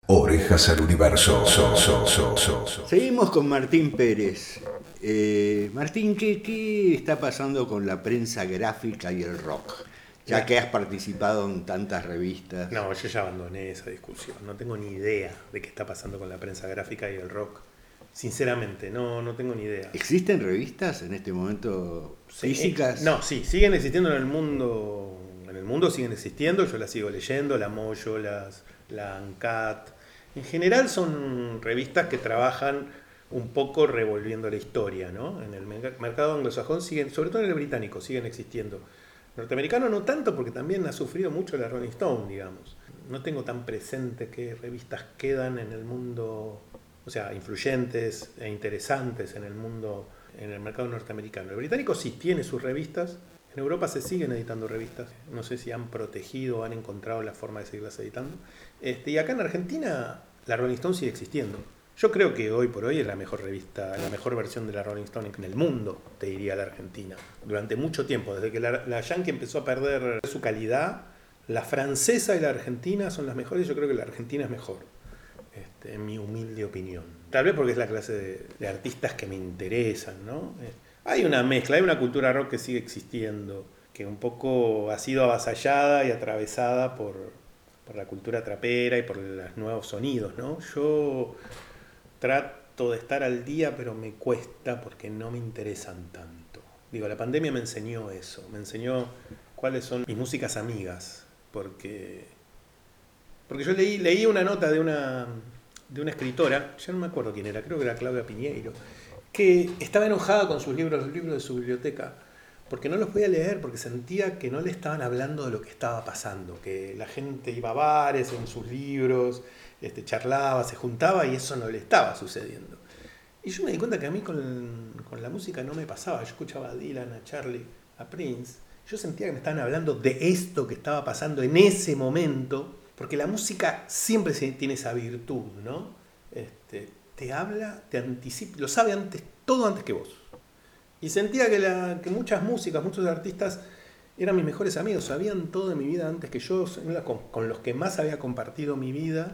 Orejas al universo. Seguimos con Martín Pérez. Martín, ¿qué está pasando con la prensa gráfica y el rock? Ya que has participado en tantas revistas. No, yo ya abandoné esa discusión. No tengo ni idea de qué está pasando con la prensa gráfica y el rock. Sinceramente, no tengo ni idea. ¿Existen revistas en este momento físicas? No, sí, siguen existiendo en el mundo. En el mundo siguen existiendo, yo las sigo leyendo, la Moyo, la ANCAT. En general son revistas que trabajan un poco revolviendo la historia, ¿no? En el mercado anglosajón siguen, sobre todo en el británico, siguen existiendo. Norteamericano no tanto, porque también ha sufrido mucho la Rolling Stone, digamos. No tengo tan presente qué revistas quedan en el mundo, o sea, influyentes e interesantes en el mundo, en el mercado norteamericano. El británico sí tiene sus revistas. En Europa se siguen editando revistas. No sé si han protegido o han encontrado la forma de seguirlas editando. Y acá en Argentina la Rolling Stone sigue existiendo. Yo creo que hoy por hoy es la mejor revista, la mejor versión de la Rolling Stone en el mundo, te diría la Argentina. Durante mucho tiempo, desde que la Yankee empezó a perder su calidad, la francesa y la argentina son las mejores. Yo creo que la argentina es mejor, en mi humilde opinión. Tal vez porque es la clase de artistas que me interesan, ¿no? Hay una mezcla, hay una cultura rock que sigue existiendo, que un poco ha sido avasallada y atravesada por la cultura trapera y por los nuevos sonidos, ¿no? Yo trato de estar al día, pero me cuesta porque no me interesan tanto. Digo, la pandemia me enseñó eso, me enseñó cuáles son mis músicas amigas, porque yo leí una nota de una escritora, ya no me acuerdo quién era, creo que era Claudia Piñeiro, que estaba enojada con sus libros, los libros de su biblioteca, porque no los podía leer, porque sentía que no le estaban hablando de lo que estaba pasando, que la gente iba a bares en sus libros, charlaba, se juntaba y eso no le estaba sucediendo. Y yo me di cuenta que a mí con la música no me pasaba. Yo escuchaba a Dylan, a Charlie, a Prince. Yo sentía que me estaban hablando de esto que estaba pasando en ese momento, porque la música siempre tiene esa virtud, ¿no? Te habla, te anticipa, lo sabe todo antes que vos. Y sentía que muchas músicas, muchos artistas eran mis mejores amigos, sabían todo de mi vida antes que yo, con los que más había compartido mi vida.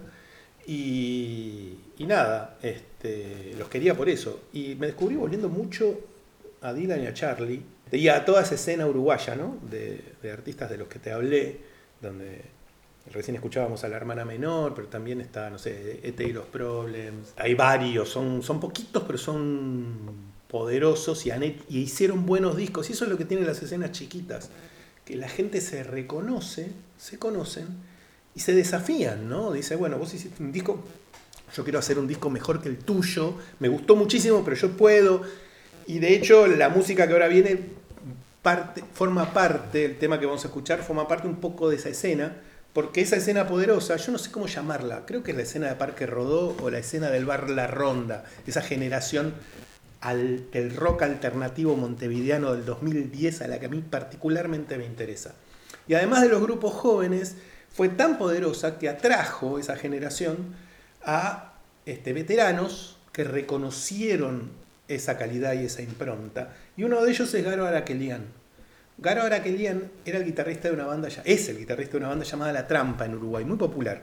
Y nada, los quería por eso. Y me descubrí volviendo mucho a Dylan y a Charlie, y a toda esa escena uruguaya, ¿no? De artistas de los que te hablé, donde recién escuchábamos a La Hermana Menor, pero también está, no sé, E.T. y los Problems. Hay varios, son poquitos, pero son poderosos y hicieron buenos discos. Y eso es lo que tienen las escenas chiquitas, que la gente se reconoce, se conocen y se desafían, ¿no? Dice, bueno, vos hiciste un disco, yo quiero hacer un disco mejor que el tuyo, me gustó muchísimo, pero yo puedo. Y de hecho, la música que ahora viene forma parte, el tema que vamos a escuchar, forma parte un poco de esa escena, porque esa escena poderosa, yo no sé cómo llamarla, creo que es la escena de Parque Rodó o la escena del bar La Ronda, esa generación del rock alternativo montevideano del 2010 a la que a mí particularmente me interesa. Y además de los grupos jóvenes, fue tan poderosa que atrajo esa generación a veteranos que reconocieron esa calidad y esa impronta. Y uno de ellos es Garo Araquelian. Garo Araquelian era el guitarrista de una banda, es el guitarrista de una banda llamada La Trampa en Uruguay, muy popular,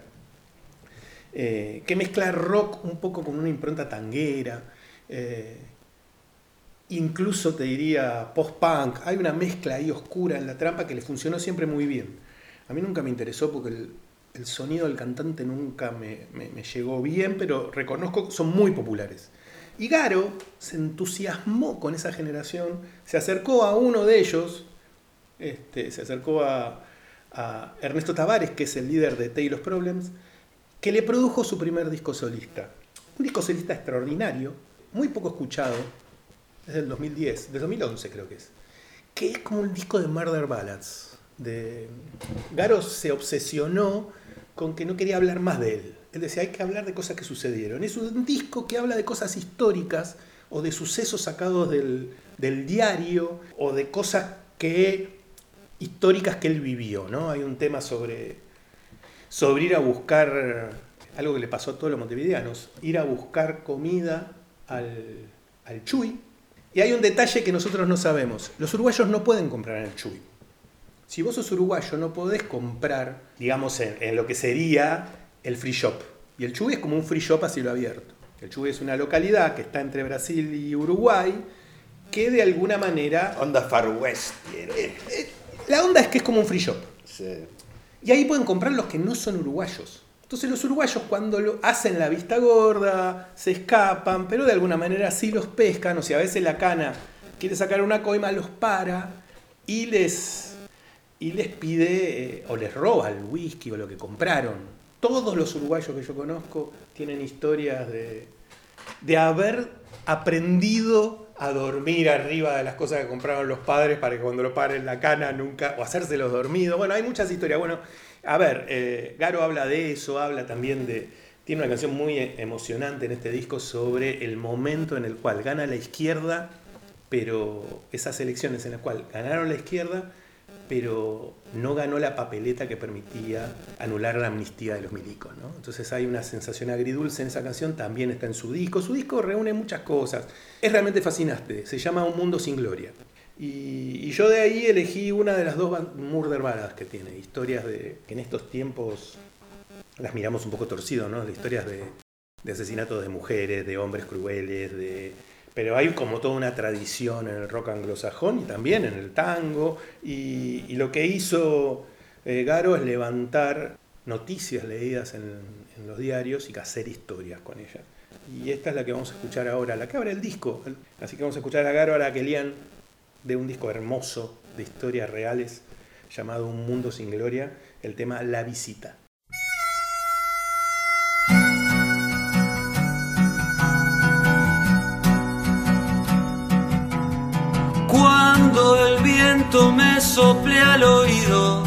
que mezcla rock un poco con una impronta tanguera, incluso te diría post-punk. Hay una mezcla ahí oscura en La Trampa que le funcionó siempre muy bien. A mí nunca me interesó porque el sonido del cantante nunca me llegó bien, pero reconozco que son muy populares. Y Garo se entusiasmó con esa generación, se acercó a uno de ellos, se acercó a Ernesto Tavares, que es el líder de E.T. y los Problems, que le produjo su primer disco solista. Un disco solista extraordinario, muy poco escuchado, es del 2010, del 2011 creo que es como un disco de Murder Ballads. Garo se obsesionó con que no quería hablar más de él. Él decía, hay que hablar de cosas que sucedieron. Es un disco que habla de cosas históricas o de sucesos sacados del diario o de cosas históricas que él vivió, ¿no? Hay un tema sobre ir a buscar algo que le pasó a todos los montevideanos, ir a buscar comida al Chuy. Y hay un detalle que nosotros no sabemos. Los uruguayos no pueden comprar en el Chuy. Si vos sos uruguayo no podés comprar, digamos, en lo que sería el free shop. Y el Chubut es como un free shop a cielo abierto. El Chubut es una localidad que está entre Brasil y Uruguay, que de alguna manera... Onda Far West. La onda es que es como un free shop. Sí. Y ahí pueden comprar los que no son uruguayos. Entonces los uruguayos cuando hacen la vista gorda, se escapan, pero de alguna manera sí los pescan. O sea, a veces la cana quiere sacar una coima, los para y les pide o les roba el whisky o lo que compraron. Todos los uruguayos que yo conozco tienen historias de haber aprendido a dormir arriba de las cosas que compraron los padres para que cuando lo paren la cana nunca, o hacérselos dormidos. Bueno, hay muchas historias. Bueno, a ver, Garo habla de eso, habla también tiene una canción muy emocionante en este disco sobre el momento en el cual gana la izquierda, pero esas elecciones en las cuales ganaron la izquierda, pero no ganó la papeleta que permitía anular la amnistía de los milicos, ¿no? Entonces hay una sensación agridulce en esa canción, también está en su disco. Su disco reúne muchas cosas. Es realmente fascinante, se llama Un Mundo Sin Gloria. Y yo de ahí elegí una de las dos Murder Ballads que tiene, historias que en estos tiempos las miramos un poco torcido, ¿no? De historias de asesinatos de mujeres, de hombres crueles, pero hay como toda una tradición en el rock anglosajón y también en el tango. Y lo que hizo Garo es levantar noticias leídas en los diarios y hacer historias con ellas. Y esta es la que vamos a escuchar ahora, la que abre el disco. Así que vamos a escuchar a Garo Arakelian de un disco hermoso de historias reales llamado Un Mundo Sin Gloria, el tema La Visita. Cuando el viento me sople al oído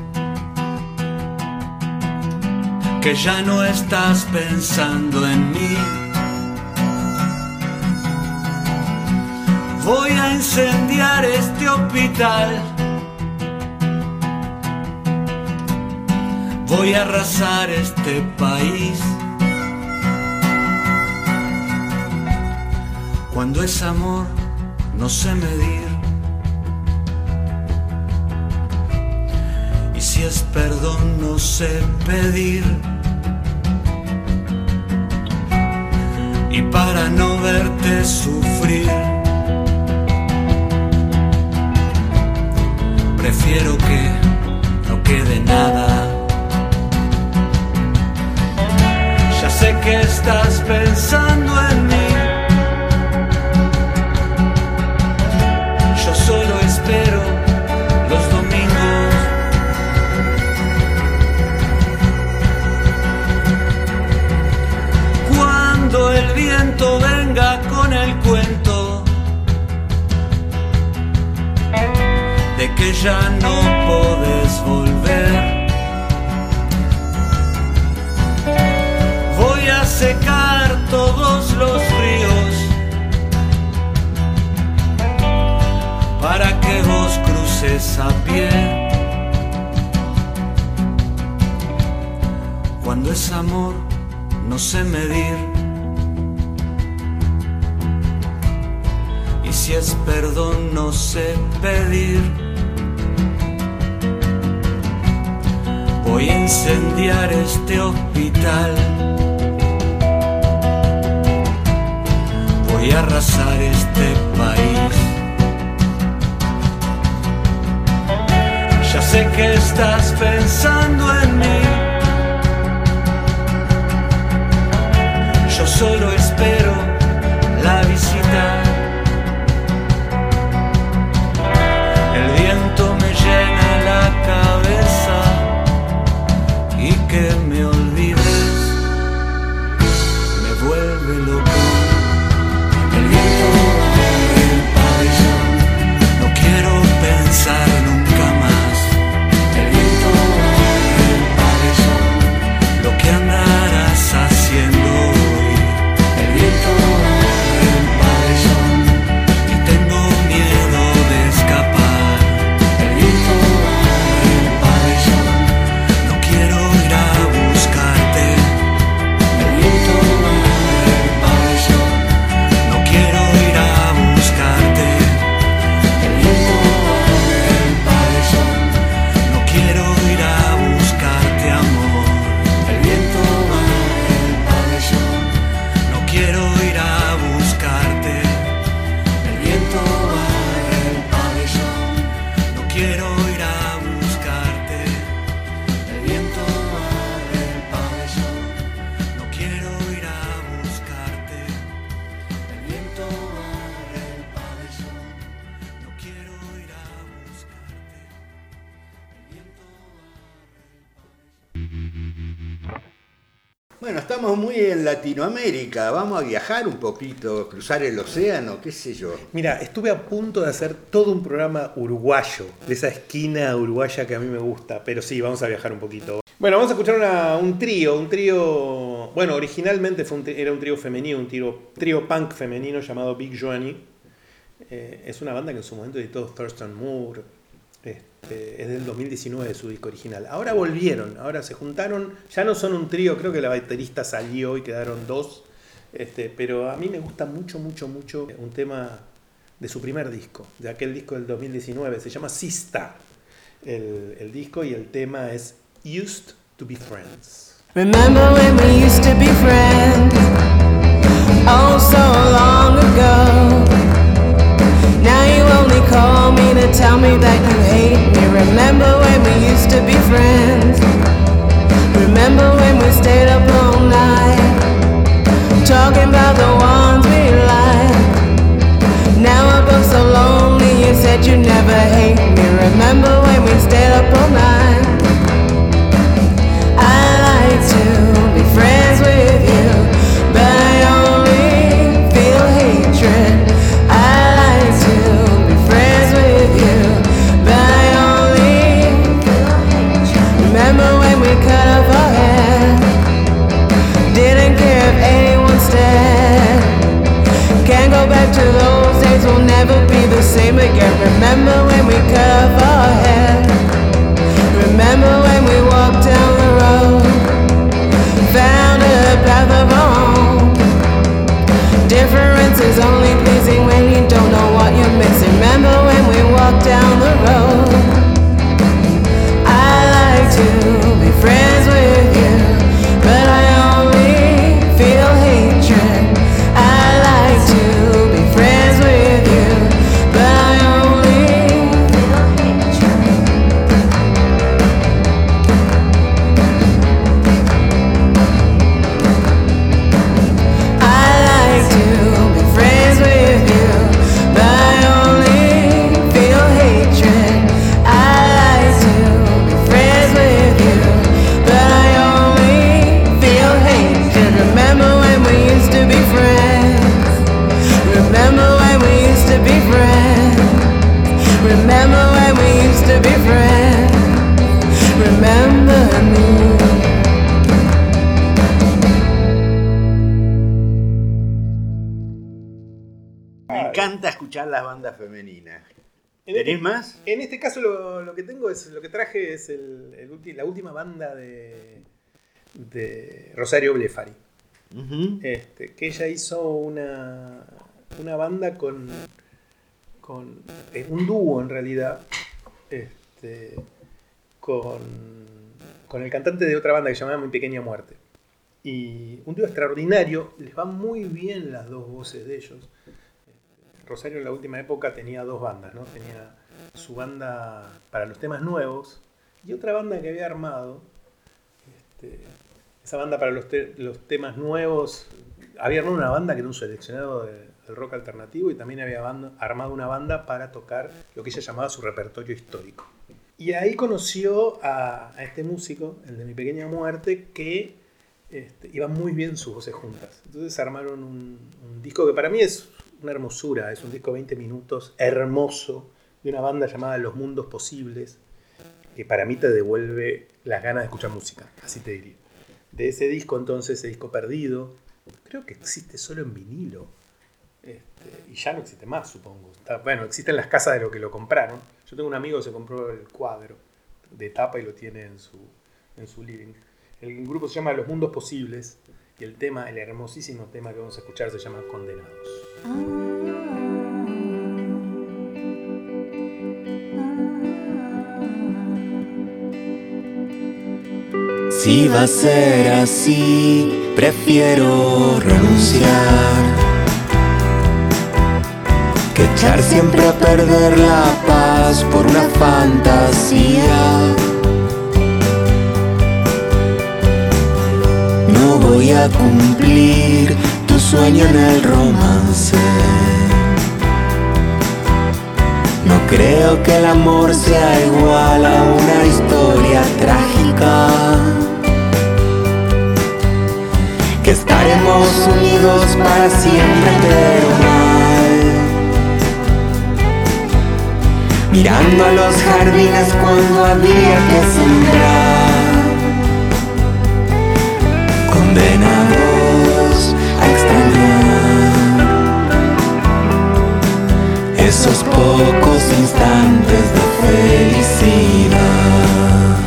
que ya no estás pensando en mí, voy a incendiar este hospital, voy a arrasar este país. Cuando es amor no sé medir, y si es perdón no sé pedir, y para no verte sufrir prefiero que no quede nada. Ya sé que estás pensando en mí, yo solo espero los domingos. Cuando el viento venga con el cuento de que ya no podés volver, voy a secar todos los ríos para que vos cruces a pie. Cuando es amor no sé medir, y si es perdón no sé pedir, voy a incendiar este hospital, voy a arrasar este país. Ya sé que estás pensando en mí, yo solo espero la visita. El viento me llena la cabeza y que me olvides me vuelve loco. El viento bajo el pabellón, no quiero pensar nunca más. El viento bajo el pabellón, lo que andarás haciendo hoy. Bueno, estamos muy en Latinoamérica, vamos a viajar un poquito, cruzar el océano, qué sé yo. Mira, estuve a punto de hacer todo un programa uruguayo, de esa esquina uruguaya que a mí me gusta, pero sí, vamos a viajar un poquito. Bueno, vamos a escuchar un trío, bueno, originalmente era un trío femenino, un trío punk femenino llamado Big Joanie. Es una banda que en su momento editó Thurston Moore. Es del 2019 su disco original. Ahora volvieron, ahora se juntaron, ya no son un trío, creo que la baterista salió y quedaron dos, pero a mí me gusta mucho un tema de su primer disco, de aquel disco del 2019, se llama Sista, el disco, y el tema es Used to be Friends. Remember when we used to be friends, oh so long ago. Now you only call me to tell me that you hate me. Remember when we used to be friends? Remember when we stayed up all night, talking about the ones we liked? Now we're both so lonely, you said you'd never hate me. Remember when we stayed up all night? I like to be friends with you, but I only feel hatred. Remember when we cut off our hair? Didn't care if anyone stared. Can't go back to those days, we'll never be the same again. Remember when we cut off our hair? Remember when we walked down the road, found a path of our own? Difference is only pleasing when you don't know what you're missing. Remember when we walked down the road? To be friends with you, but I only feel hatred. I like to be friends with you, but I only feel I like to be friends with you, but I only feel hatred. I like to be friends with you, but I only feel hatred. Remember when we used to be friends? Remember when we used to be friends? Remember when we used to be friends? Remember me. Me encanta escuchar las bandas femeninas. ¿Tenés más? En este caso lo que tengo es, lo que traje es la última banda de Rosario Blefari. Uh-huh. Que ella hizo una banda con un dúo en realidad, con el cantante de otra banda que se llamaba Mi Pequeña Muerte. Y un dúo extraordinario, les van muy bien las dos voces de ellos. Rosario en la última época tenía dos bandas, ¿no? Tenía su banda para los temas nuevos y otra banda que había armado. Esa banda para los temas nuevos, había armado una banda que era un seleccionado del rock alternativo, y también había armado una banda para tocar lo que ella llamaba su repertorio histórico. Y ahí conoció a este músico, el de Mi Pequeña Muerte, que iban muy bien sus voces juntas. Entonces armaron un disco que para mí es una hermosura, es un disco de 20 minutos, hermoso, de una banda llamada Los Mundos Posibles, que para mí te devuelve las ganas de escuchar música, así te diría. De ese disco entonces, ese disco perdido, creo que existe solo en vinilo, y ya no existe más, supongo. Bueno, existe en las casas de los que lo compraron. Yo tengo un amigo que se compró el cuadro de tapa y lo tiene en su living. El grupo se llama Los Mundos Posibles, y el hermosísimo tema que vamos a escuchar se llama Condenados. Si va a ser así, prefiero renunciar que echar siempre a perder la paz por una fantasía. No voy a cumplir tu sueño en el romance. No creo que el amor sea igual a una historia trágica. estaremos unidos para siempre, pero mal. Mirando a los jardines cuando había que sembrar, condenados a extrañar esos pocos instantes de felicidad.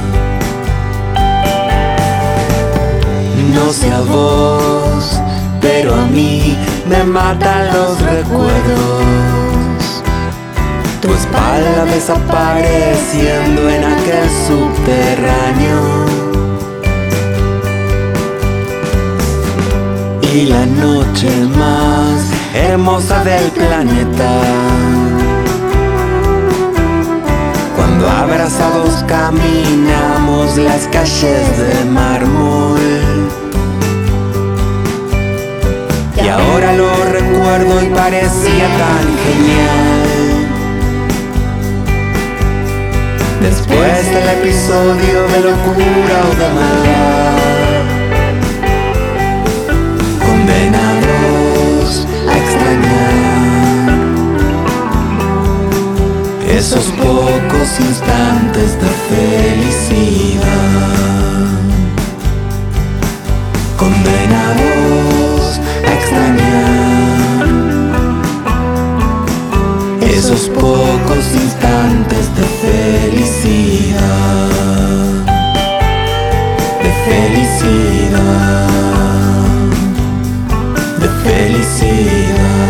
No sé a vos, pero a mí me matan los recuerdos. Tu espalda desapareciendo en aquel subterráneo. Y la noche más hermosa del planeta, cuando abrazados caminamos las calles de mármol. Y ahora lo recuerdo y parecía tan genial. Después del episodio de locura o de maldad, condenados a extrañar esos pocos instantes de felicidad. Condenados a extrañar esos pocos instantes de felicidad, de felicidad, de felicidad.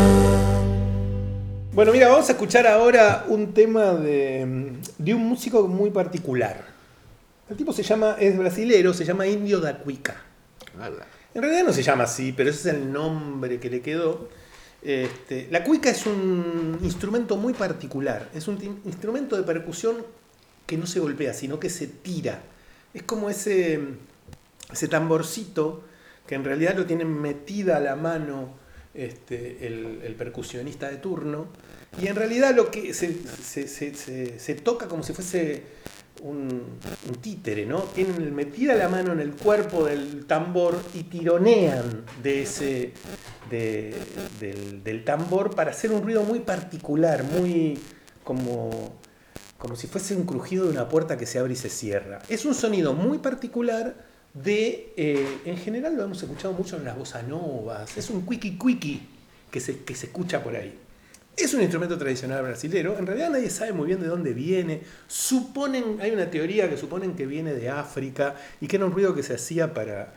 Bueno, mira, vamos a escuchar ahora un tema de un músico muy particular. El tipo es brasilero, se llama Índio da Cuica. En realidad no se llama así, pero ese es el nombre que le quedó. La cuica es un instrumento muy particular. Es un instrumento de percusión que no se golpea, sino que se tira. Es como ese tamborcito que en realidad lo tiene metida a la mano el percusionista de turno. Y en realidad lo que se toca como si fuese un títere, ¿no? Tienen metida la mano en el cuerpo del tambor y tironean del tambor para hacer un ruido muy particular, muy como si fuese un crujido de una puerta que se abre y se cierra. Es un sonido muy particular en general lo hemos escuchado mucho en las bossa novas, es un cuiqui que se escucha por ahí. Es un instrumento tradicional brasilero, en realidad nadie sabe muy bien de dónde viene. Hay una teoría que suponen que viene de África y que era un ruido que se hacía para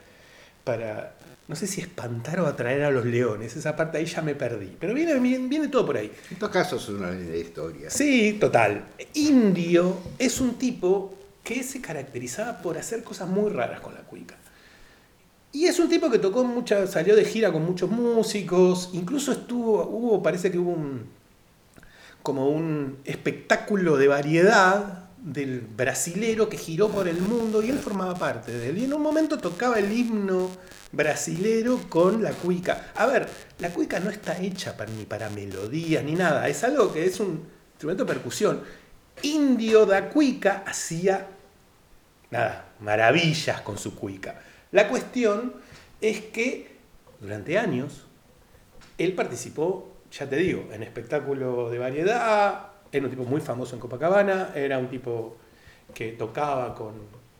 no sé si espantar o atraer a los leones. Esa parte ahí ya me perdí, pero viene todo por ahí. En todo caso es una linda historia. Sí, total. Indio es un tipo que se caracterizaba por hacer cosas muy raras con la cuica. Y es un tipo que salió de gira con muchos músicos, incluso parece que hubo como un espectáculo de variedad del brasilero que giró por el mundo y él formaba parte de él. Y en un momento tocaba el himno brasilero con la cuica. A ver, la cuica no está hecha ni para melodías ni nada, es algo que es un instrumento de percusión. Índio da Cuica hacía maravillas con su cuica. La cuestión es que durante años él participó, ya te digo, en espectáculos de variedad, era un tipo muy famoso en Copacabana, era un tipo que tocaba con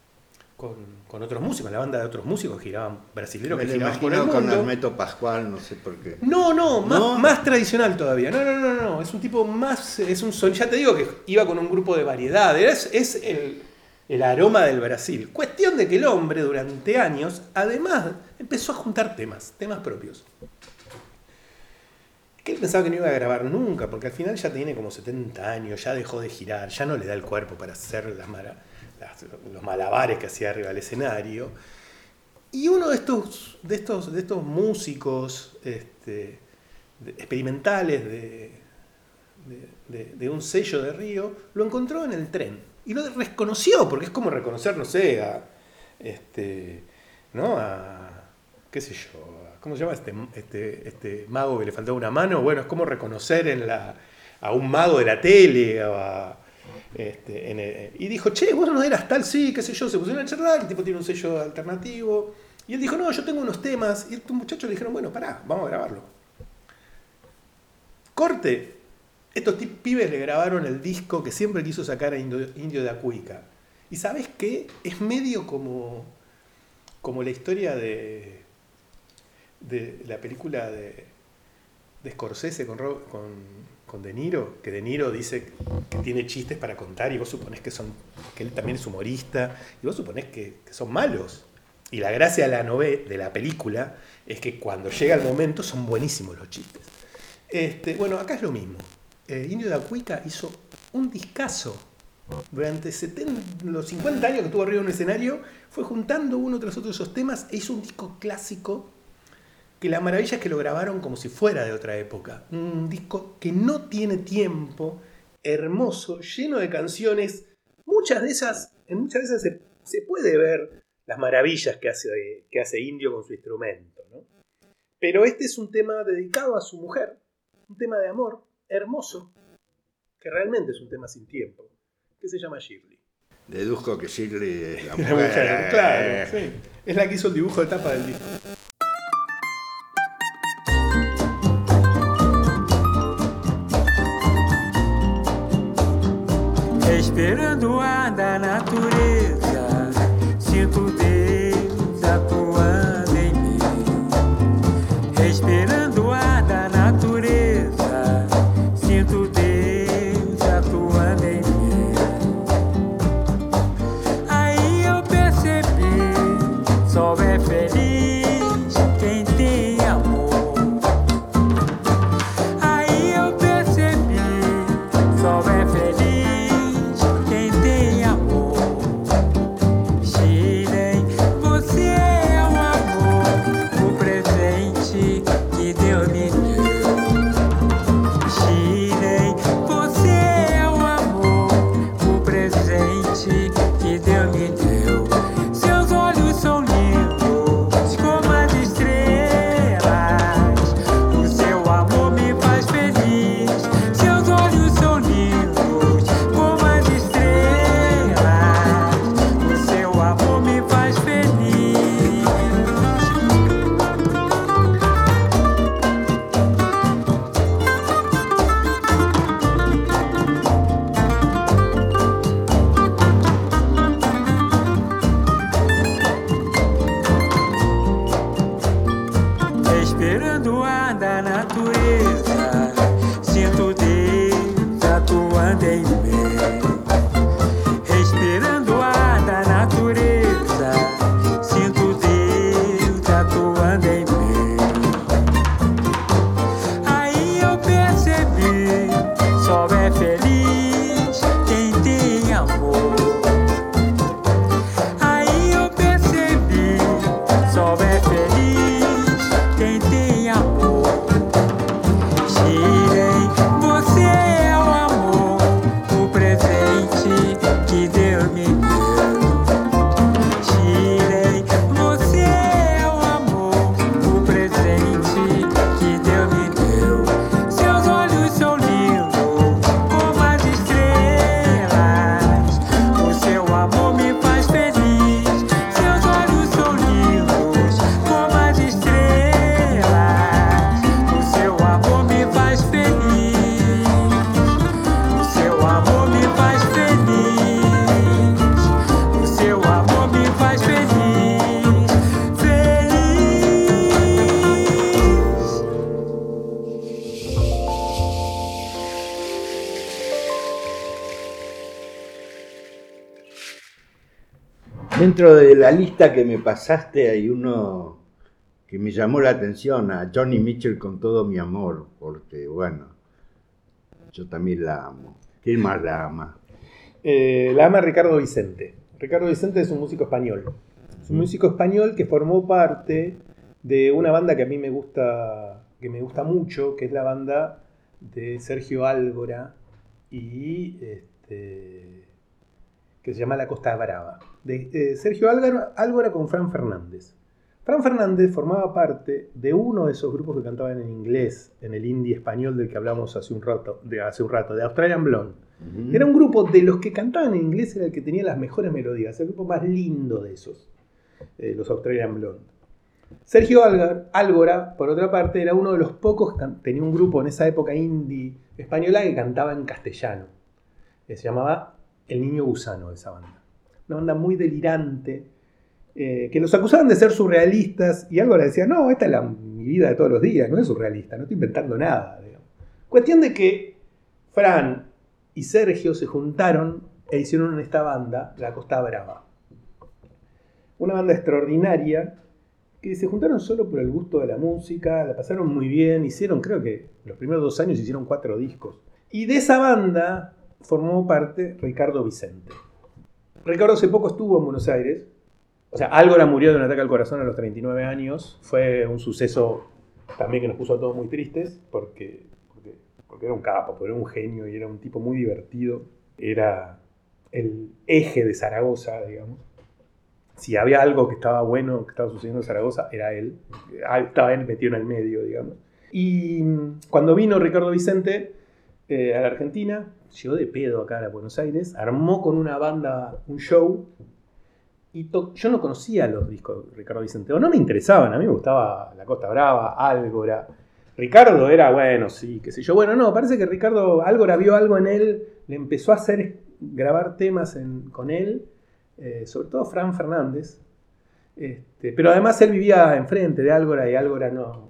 otros músicos, la banda de otros músicos giraban brasileños que giraban por el mundo. Con Hermeto Pascual, no sé por qué. No, más tradicional todavía. No, es un tipo más, ya te digo que iba con un grupo de variedad, es el aroma del Brasil. Cuestión de que el hombre durante años, además, empezó a juntar temas propios. Que él pensaba que no iba a grabar nunca, porque al final ya tiene como 70 años, ya dejó de girar, ya no le da el cuerpo para hacer los malabares que hacía arriba del escenario. Y uno de estos músicos experimentales de un sello de Río, lo encontró en el tren. Y lo reconoció, porque es como reconocer, no sé, qué sé yo, ¿cómo se llama este mago que le faltaba una mano? Bueno, es como reconocer a un mago de la tele, y dijo, che, vos no eras tal, sí, qué sé yo, se pusieron a charlar, el tipo tiene un sello alternativo, Y él dijo, no, yo tengo unos temas. Y estos muchachos le dijeron, bueno, pará, vamos a grabarlo. Corte. Estos pibes le grabaron el disco que siempre quiso sacar a Indio de Acuica. ¿Y sabes qué? Es medio como la historia de la película de Scorsese con De Niro, que De Niro dice que tiene chistes para contar y vos suponés que él también es humorista y vos suponés que son malos. Y la gracia de la película es que cuando llega el momento son buenísimos los chistes. Bueno, acá es lo mismo. Indio de Acuica hizo un discazo. Durante los 50 años que estuvo arriba en un escenario, fue juntando uno tras otro esos temas e hizo un disco clásico que la maravilla es que lo grabaron como si fuera de otra época. Un disco que no tiene tiempo, hermoso, lleno de canciones. En muchas de esas se puede ver las maravillas que hace Indio con su instrumento, ¿no? Pero este es un tema dedicado a su mujer, un tema de amor hermoso, que realmente es un tema sin tiempo, que se llama Shirley. Deduzco que Shirley es la La mujer. mujer, claro, sí. Es la que hizo el dibujo de tapa del disco. Respirando o ar da natureza, sinto Deus atuando em mim. Respirando o ar da natureza, sinto Deus atuando em mim. Aí eu percebi, só é feliz quem tem amor. Aí eu percebi, só é feliz quem tem amor. Shirley, você é o amor, o presente que Deus me deu. Shirley, você é o amor, o presente que Deus me deu. Seus olhos são lindos como as estrelas, o seu amor me faz feliz. Seus olhos são lindos como as estrelas, o seu amor me faz feliz. Respirando o ar da natureza, sinto Deus atuando em mim. Respirando o ar da natureza, sinto Deus atuando em mim. Aí eu percebi, só é feliz quem tem amor. Aí eu percebi, só é feliz quem tem amor. Shirley, você é o amor, o presente que Deus me deu. Shirley, você é o amor, o presente que Deus me deu. Seus olhos são lindos como as estrelas, o seu amor me faz feliz. Seus olhos são lindos como as estrelas, o seu amor me faz feliz. O seu amor me faz feliz. O seu amor me faz feliz. Feliz. Dentro de la lista que me pasaste hay uno que me llamó la atención, a Johnny Mitchell con todo mi amor, porque bueno, yo también la amo. ¿Quién más la ama? La ama Ricardo Vicente. Ricardo Vicente es un músico español. Es un músico español que formó parte de una banda que a mí me gusta mucho, que es la banda de Sergio Álgora y que se llama La Costa Brava. De Sergio Álgora con Fran Fernández. Fran Fernández formaba parte de uno de esos grupos que cantaban en inglés, en el indie español del que hablamos hace un rato, de Australian Blonde. Uh-huh. Era un grupo de los que cantaban en inglés, era el que tenía las mejores melodías, el grupo más lindo de esos, los Australian Blonde. Sergio Algora, por otra parte, era uno de los pocos, tenía un grupo en esa época indie española que cantaba en castellano. Se llamaba El Niño Gusano, esa banda. Una banda muy delirante, que los acusaban de ser surrealistas, y Algora decía, no, esta es mi vida de todos los días, no es surrealista, no estoy inventando nada. Digamos. Cuestión de que Fran y Sergio se juntaron e hicieron esta banda, La Costa Brava. Una banda extraordinaria, que se juntaron solo por el gusto de la música, la pasaron muy bien, hicieron, creo que los primeros 2 años hicieron 4 discos. Y de esa banda formó parte Ricardo Vicente. Ricardo hace poco estuvo en Buenos Aires, o sea, Algora murió de un ataque al corazón a los 39 años, fue un suceso también que nos puso a todos muy tristes, porque era un capo, porque era un genio y era un tipo muy divertido, era el eje de Zaragoza, digamos. Si había algo que estaba bueno, que estaba sucediendo en Zaragoza, era él. Estaba él metido en el medio, digamos. Y cuando vino Ricardo Vicente a la Argentina, llegó de pedo acá a Buenos Aires, armó con una banda un show, y yo no conocía los discos de Ricardo Vicente, o no me interesaban, a mí me gustaba La Costa Brava, Algora. Ricardo era, bueno, sí, qué sé yo. Bueno, no, parece que Algora vio algo en él, le empezó a grabar temas con él, sobre todo Fran Fernández, pero además él vivía enfrente de Algora y Algora no,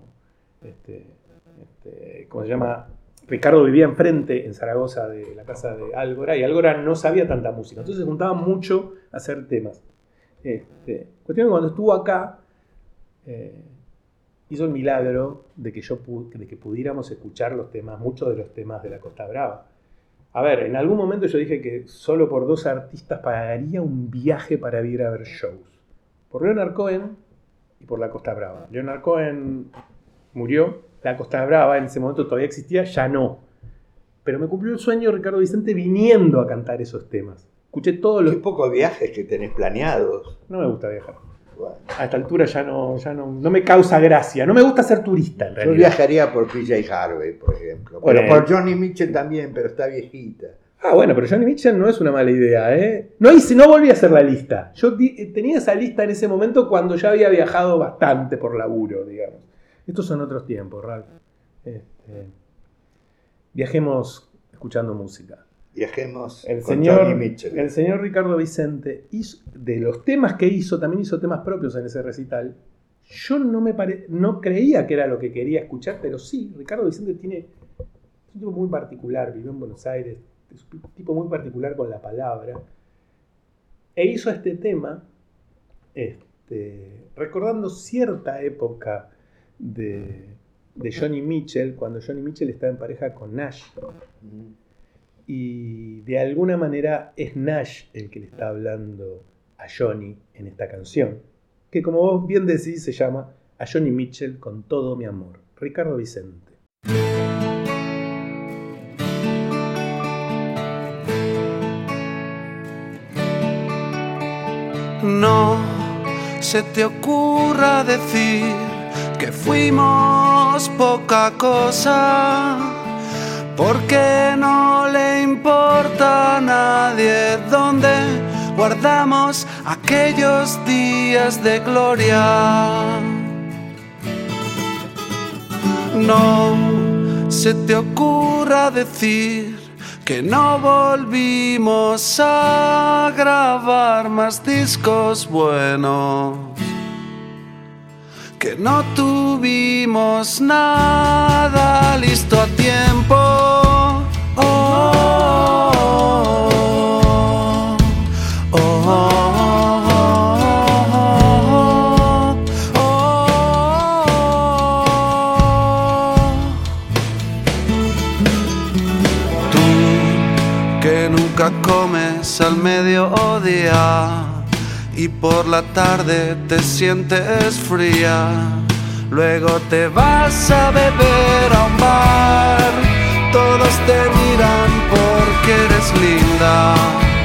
¿cómo se llama? Ricardo vivía enfrente en Zaragoza de la casa de Algora y Algora no sabía tanta música, entonces se juntaban mucho a hacer temas. Cuestión que cuando estuvo acá hizo el milagro de que pudiéramos escuchar muchos de los temas de La Costa Brava. A ver, en algún momento yo dije que solo por 2 artistas pagaría un viaje para ir a ver shows. Por Leonard Cohen y por La Costa Brava. Leonard Cohen murió, La Costa Brava en ese momento todavía existía, ya no. Pero me cumplió el sueño Ricardo Vicente viniendo a cantar esos temas. Escuché todos los... Qué pocos viajes que tenés planeados. No me gusta viajar. Bueno. A esta altura ya no me causa gracia. No me gusta ser turista, en realidad. Yo viajaría por PJ Harvey, por ejemplo. Bueno, pero por Johnny Mitchell también, pero está viejita. Ah, bueno, pero Johnny Mitchell no es una mala idea, ¿eh? No volví a hacer la lista. Yo tenía esa lista en ese momento cuando ya había viajado bastante por laburo, digamos. Estos son otros tiempos, Ralph. Viajemos escuchando música. Viajemos con Johnny Mitchell. El señor Ricardo Vicente, de los temas que hizo, también hizo temas propios en ese recital. Yo no creía que era lo que quería escuchar, pero sí, Ricardo Vicente es un tipo muy particular, vivió en Buenos Aires, es un tipo muy particular con la palabra. E hizo este tema recordando cierta época de Johnny Mitchell, cuando Johnny Mitchell estaba en pareja con Nash. Y de alguna manera es Nash el que le está hablando a Johnny en esta canción, que como vos bien decís se llama A Johnny Mitchell con todo mi amor. Ricardo Vicente. No se te ocurra decir que fuimos poca cosa, porque no le importa a nadie dónde guardamos aquellos días de gloria. No se te ocurra decir que no volvimos a grabar más discos buenos, que no tuvimos nada listo a tiempo. Oh, oh, oh, oh, oh. Tú que nunca comes al mediodía y por la tarde te sientes fría, luego te vas a beber a un bar, todos te miran porque eres linda.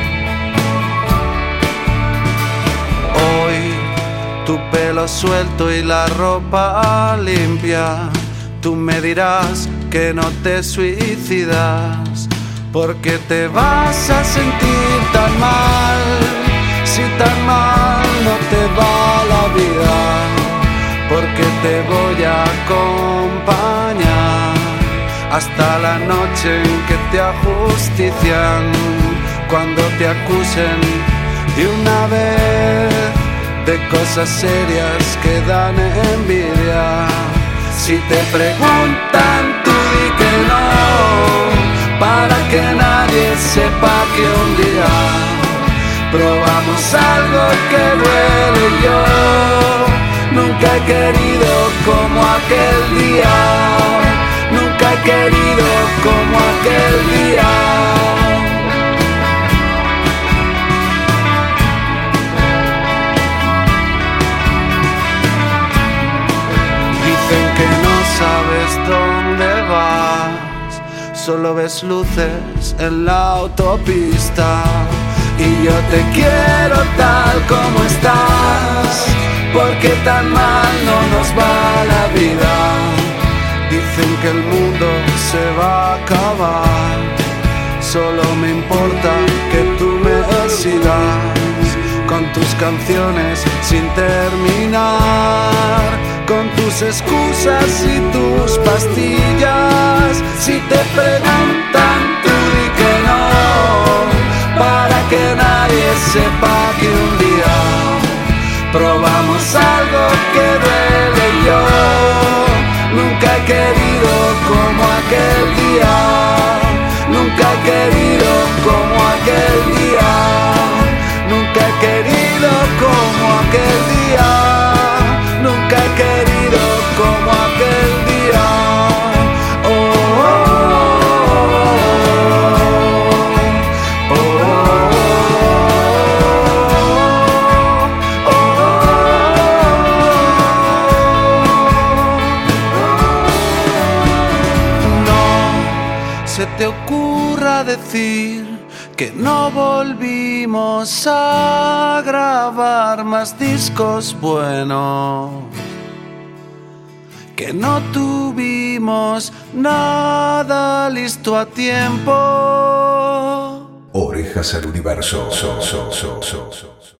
Hoy tu pelo suelto y la ropa limpia, tú me dirás que no te suicidas, porque te vas a sentir tan mal. Si tan mal no te va la vida, porque te voy a acompañar hasta la noche en que te ajustician, cuando te acusen de una vez de cosas serias que dan envidia. Si te preguntan, tú di que no, para que nadie sepa que un día probamos algo que duele. Yo nunca he querido como aquel día, nunca he querido como aquel día. Dicen que no sabes dónde vas, solo ves luces en la autopista. Y yo te quiero tal como estás, porque tan mal no nos va la vida. Dicen que el mundo se va a acabar, solo me importa que tú me sigas con tus canciones sin terminar, con tus excusas y tus pastillas. Si te preguntan, tú di que no, para que nadie sepa que un día probamos algo que duele. Yo nunca he querido como aquel día, nunca he querido como aquel día, nunca he querido como aquel día, nunca he querido como aquel día. Oh, oh, oh, oh, oh, oh, oh. No se te ocurra decir que no volvimos a grabar más discos buenos, que no tuvimos nada listo a tiempo. Orejas al Universo.